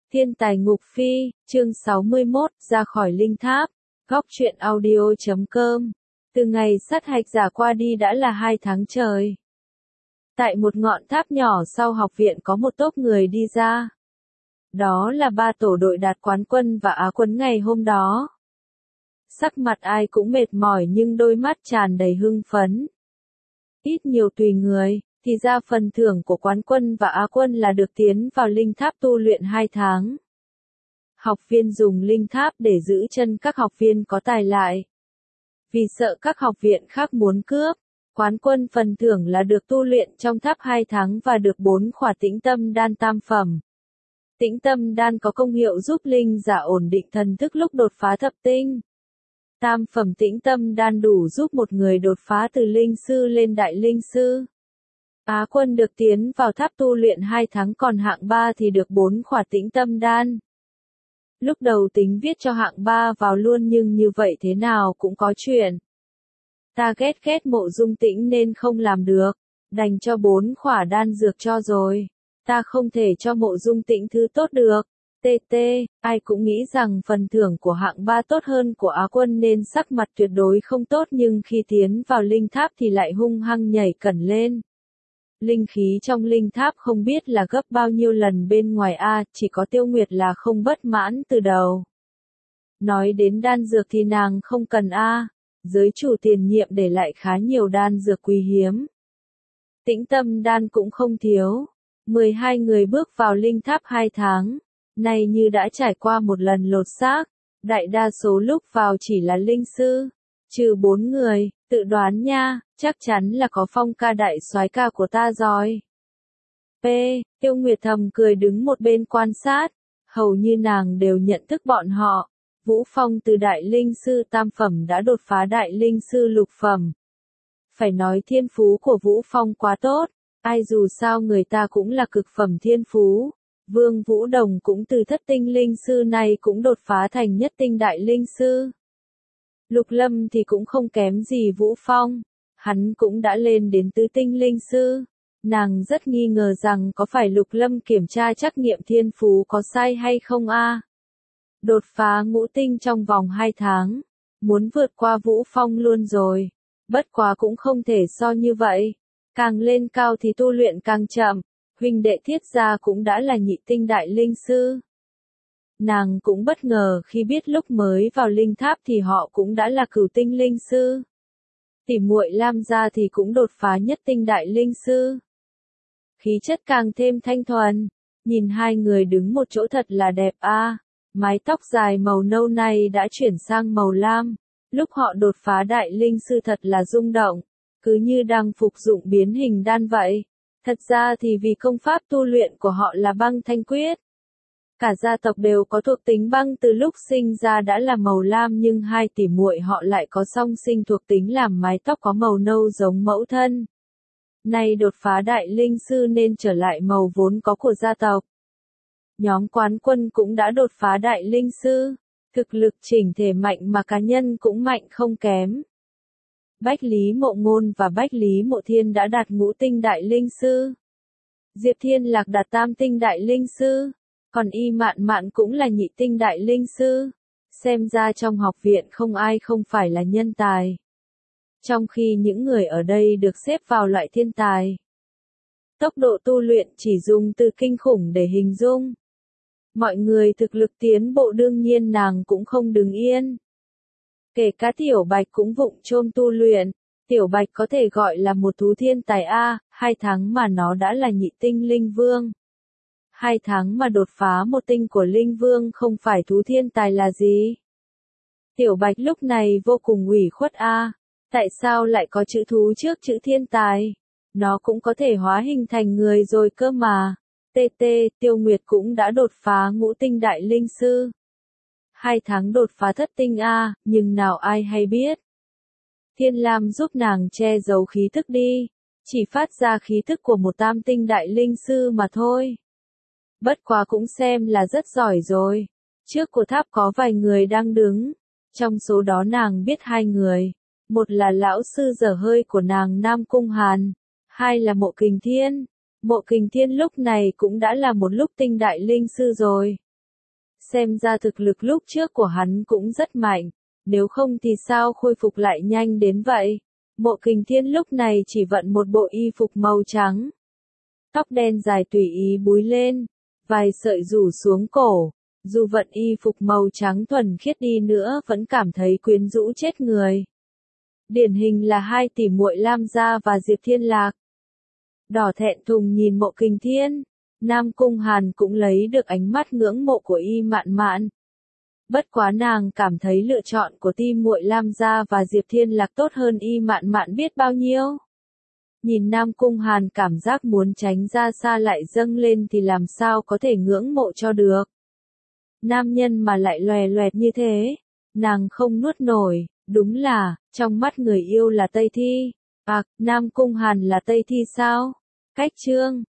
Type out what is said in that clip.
Thiên tài ngục phi, chương 61, ra khỏi linh tháp. Góc truyện audio.com. Từ ngày sát hạch giả qua đi đã là 2 tháng trời. Tại một ngọn tháp nhỏ sau học viện có một tốp người đi ra. Đó là 3 tổ đội đạt quán quân và á quân ngày hôm đó. Sắc mặt ai cũng mệt mỏi nhưng đôi mắt tràn đầy hưng phấn. Ít nhiều tùy người, thì ra phần thưởng của quán quân và á quân là được tiến vào linh tháp tu luyện 2 tháng. Học viên dùng linh tháp để giữ chân các học viên có tài lại. Vì sợ các học viện khác muốn cướp, quán quân phần thưởng là được tu luyện trong tháp 2 tháng và được 4 khỏa tĩnh tâm đan tam phẩm. Tĩnh tâm đan có công hiệu giúp linh giả ổn định thần thức lúc đột phá thập tinh. Tam phẩm tĩnh tâm đan đủ giúp một người đột phá từ linh sư lên đại linh sư. Á quân được tiến vào tháp tu luyện 2 tháng, còn hạng 3 thì được 4 khỏa tĩnh tâm đan. Lúc đầu tính viết cho hạng 3 vào luôn nhưng như vậy thế nào cũng có chuyện. Ta ghét Mộ Dung Tĩnh nên không làm được, đành cho 4 khỏa đan dược cho rồi. Ta không thể cho Mộ Dung Tĩnh thứ tốt được. Ai cũng nghĩ rằng phần thưởng của hạng 3 tốt hơn của á quân nên sắc mặt tuyệt đối không tốt, nhưng khi tiến vào linh tháp thì lại hung hăng nhảy cẩn lên. Linh khí trong linh tháp không biết là gấp bao nhiêu lần bên ngoài chỉ có Tiêu Nguyệt là không bất mãn từ đầu. Nói đến đan dược thì nàng không cần giới chủ tiền nhiệm để lại khá nhiều đan dược quý hiếm. Tĩnh tâm đan cũng không thiếu. 12 người bước vào linh tháp 2 tháng, nay như đã trải qua một lần lột xác, đại đa số lúc vào chỉ là linh sư, trừ 4 người, tự đoán nha, chắc chắn là có Phong ca đại soái ca của ta rồi. Tiêu Nguyệt thầm cười đứng một bên quan sát, hầu như nàng đều nhận thức bọn họ. Vũ Phong từ đại linh sư tam phẩm đã đột phá đại linh sư lục phẩm. Phải nói thiên phú của Vũ Phong quá tốt, dù sao người ta cũng là cực phẩm thiên phú. Vương Vũ Đồng cũng từ thất tinh linh sư này cũng đột phá thành nhất tinh đại linh sư. Lục Lâm thì cũng không kém gì Vũ Phong, hắn cũng đã lên đến tứ tinh linh sư. Nàng rất nghi ngờ rằng có phải Lục Lâm kiểm tra trắc nghiệm thiên phú có sai hay không Đột phá ngũ tinh trong vòng 2 tháng, muốn vượt qua Vũ Phong luôn rồi. Bất quá cũng không thể so như vậy, càng lên cao thì tu luyện càng chậm. Huynh đệ Thiết gia cũng đã là nhị tinh đại linh sư. Nàng cũng bất ngờ khi biết lúc mới vào linh tháp thì họ cũng đã là cửu tinh linh sư. Tỷ muội Lam gia thì cũng đột phá nhất tinh đại linh sư. Khí chất càng thêm thanh thuần, nhìn hai người đứng một chỗ thật là đẹp Mái tóc dài màu nâu này đã chuyển sang màu lam, lúc họ đột phá đại linh sư thật là rung động, cứ như đang phục dụng biến hình đan vậy. Thật ra thì vì công pháp tu luyện của họ là băng thanh quyết. Cả gia tộc đều có thuộc tính băng từ lúc sinh ra đã là màu lam, nhưng hai tỷ muội họ lại có song sinh thuộc tính làm mái tóc có màu nâu giống mẫu thân. Nay đột phá đại linh sư nên trở lại màu vốn có của gia tộc. Nhóm quán quân cũng đã đột phá đại linh sư, thực lực chỉnh thể mạnh mà cá nhân cũng mạnh không kém. Bách Lý Mộ Ngôn và Bách Lý Mộ Thiên đã đạt ngũ tinh đại linh sư. Diệp Thiên Lạc đạt tam tinh đại linh sư, còn Y Mạn Mạn cũng là nhị tinh đại linh sư. Xem ra trong học viện không ai không phải là nhân tài. Trong khi những người ở đây được xếp vào loại thiên tài. Tốc độ tu luyện chỉ dùng từ kinh khủng để hình dung. Mọi người thực lực tiến bộ, đương nhiên nàng cũng không đứng yên. Kể cả Tiểu Bạch cũng vụng chôm tu luyện. Tiểu Bạch có thể gọi là một thú thiên tài 2 tháng mà nó đã là nhị tinh linh vương. 2 tháng mà đột phá một tinh của linh vương không phải thú thiên tài là gì? Tiểu Bạch lúc này vô cùng ủy khuất tại sao lại có chữ thú trước chữ thiên tài? Nó cũng có thể hóa hình thành người rồi cơ mà. Tiêu Nguyệt cũng đã đột phá ngũ tinh đại linh sư. 2 tháng đột phá thất tinh nhưng nào ai hay biết. Thiên Lam giúp nàng che giấu khí thức đi, chỉ phát ra khí thức của một tam tinh đại linh sư mà thôi. Bất quá cũng xem là rất giỏi rồi. Trước của tháp có vài người đang đứng, trong số đó nàng biết 2 người, một là lão sư dở hơi của nàng Nam Cung Hàn, 2 là Mộ Kình Thiên. Mộ Kình Thiên lúc này cũng đã là một lúc tinh đại linh sư rồi. Xem ra thực lực lúc trước của hắn cũng rất mạnh, nếu không thì sao khôi phục lại nhanh đến vậy. Mộ Kình Thiên lúc này chỉ vận một bộ y phục màu trắng. Tóc đen dài tùy ý búi lên, vài sợi rủ xuống cổ, dù vận y phục màu trắng thuần khiết đi nữa vẫn cảm thấy quyến rũ chết người. Điển hình là hai tỷ muội Lam Gia và Diệp Thiên Lạc. Đỏ thẹn thùng nhìn Mộ Kình Thiên, Nam Cung Hàn cũng lấy được ánh mắt ngưỡng mộ của Y Mạn Mạn. Bất quá nàng cảm thấy lựa chọn của tỷ muội Lam Gia và Diệp Thiên Lạc tốt hơn Y Mạn Mạn biết bao nhiêu. Nhìn Nam Cung Hàn cảm giác muốn tránh ra xa lại dâng lên thì làm sao có thể ngưỡng mộ cho được. Nam nhân mà lại lòe loẹt như thế, nàng không nuốt nổi, đúng là, trong mắt người yêu là Tây Thi. Nam Cung Hàn là Tây Thi sao? Cách chương